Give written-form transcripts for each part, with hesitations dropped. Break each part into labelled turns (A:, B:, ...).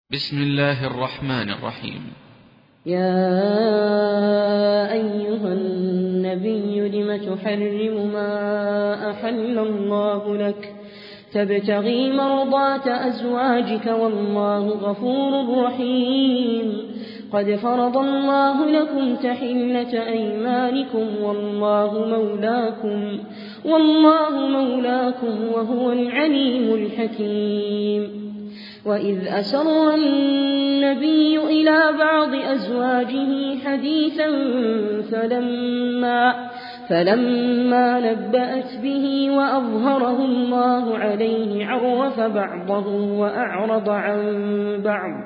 A: بسم الله الرحمن الرحيم.
B: يا أيها النبي لم تحرم ما أحل الله لك تبتغي مرضات أزواجك والله غفور رحيم. قد فرض الله لكم تحلة أيمانكم والله مولاكم وهو العليم الحكيم. وإذ أسر النبي إلى بعض أزواجه حديثا فلما نبأت به وأظهره الله عليه عرف بعضه وأعرض عن بعض.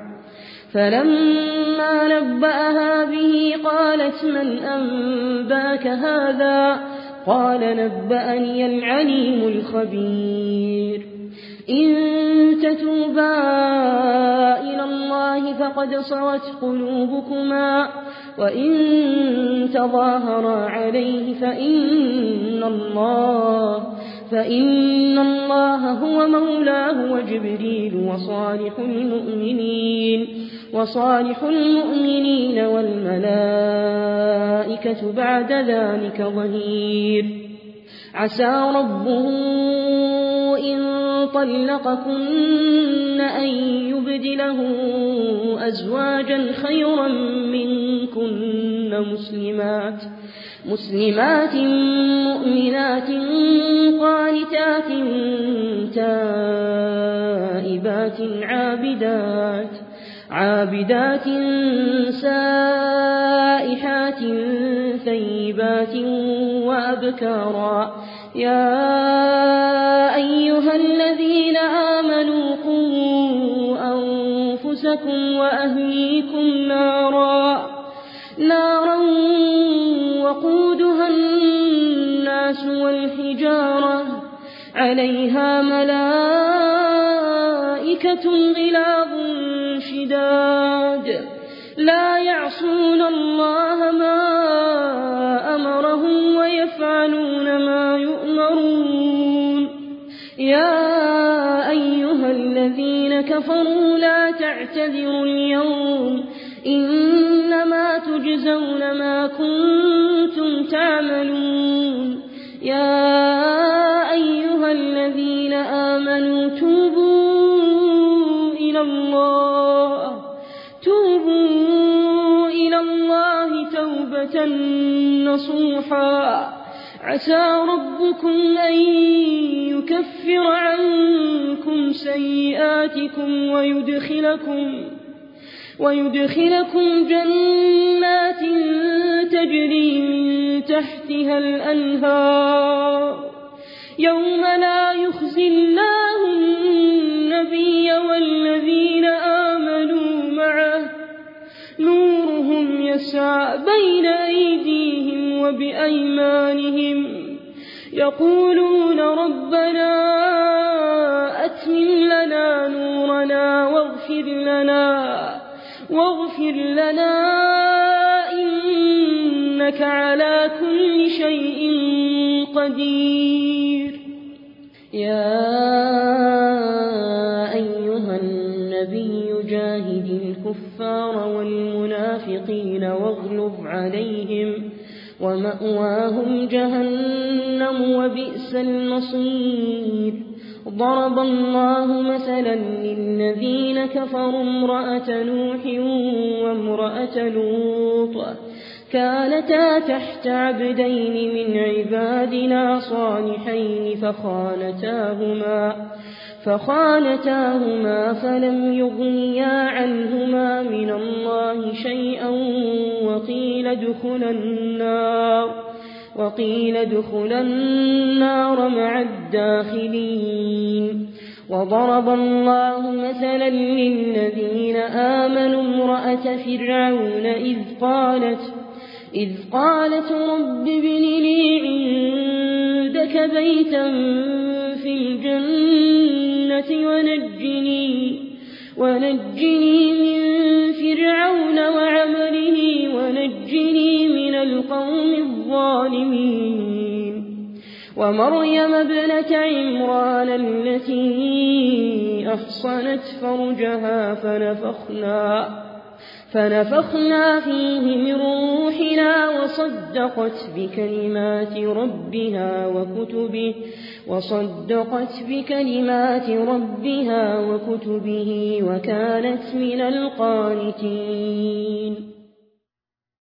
B: فلما نبأها به قالت من أنباك هذا؟ قال نبأني العليم الخبير. إن تتوبا إلى الله فقد صغت قلوبكما وإن تظاهرا عليه فإن الله هو مولاه وجبريل وصالح المؤمنين والملائكة بعد ذلك ظهير. عسى ربه إن طلقكن أن يبدله أزواجا خيرا منكن مسلمات مؤمنات قانتات تائبات عابدات سائحات ثيبات وأبكارا. يا أيها الذين آمنوا قوا أنفسكم وأهليكم نارا وقودها الناس والحجارة عليها ملائكة غلاظ شداد لا يعصون الله ما أمرهم ويفعلون ما يؤمرون. يا أيها الذين كفروا لا تعتذروا اليوم إنما تجزون ما كنتم تعملون. يا أيها الذين آمنوا توبوا إلى الله توبة نصوحا. عسى ربكم أن يكفر عنكم سيئاتكم ويدخلكم جنات تجري من تحتها الأنهار يوم لا يخزي الله النبي والذين آمنوا معه نورهم يسعى بين أيديهم وبأيمانهم يقولون ربنا أتمم لنا نورنا واغفر لنا إنك على كل شيء قدير. يا أيها النبي جاهد الكفار والمنافقين واغلظ عليهم ومأواهم جهنم وبئس المصير. ضرب الله مثلا للذين كفروا امرأة نوح وامرأة لوط كانتا تحت عبدين من عبادنا صالحين فخانتاهما فلم يغنيا عنهما من الله شيئا وقيل ادخلا النار مع الداخلين. وضرب الله مثلا للذين آمنوا امرأة فرعون إذ قالت رب ابن لي عندك بيتا في الجنة ونجني من فرعون وعمله ونجني من القوم الظالمين. ومريم ابنة عمران التي أحصنت فرجها فنفخنا فيه من روحنا وصدقت بكلمات ربها وكتبه وكانت من القانتين.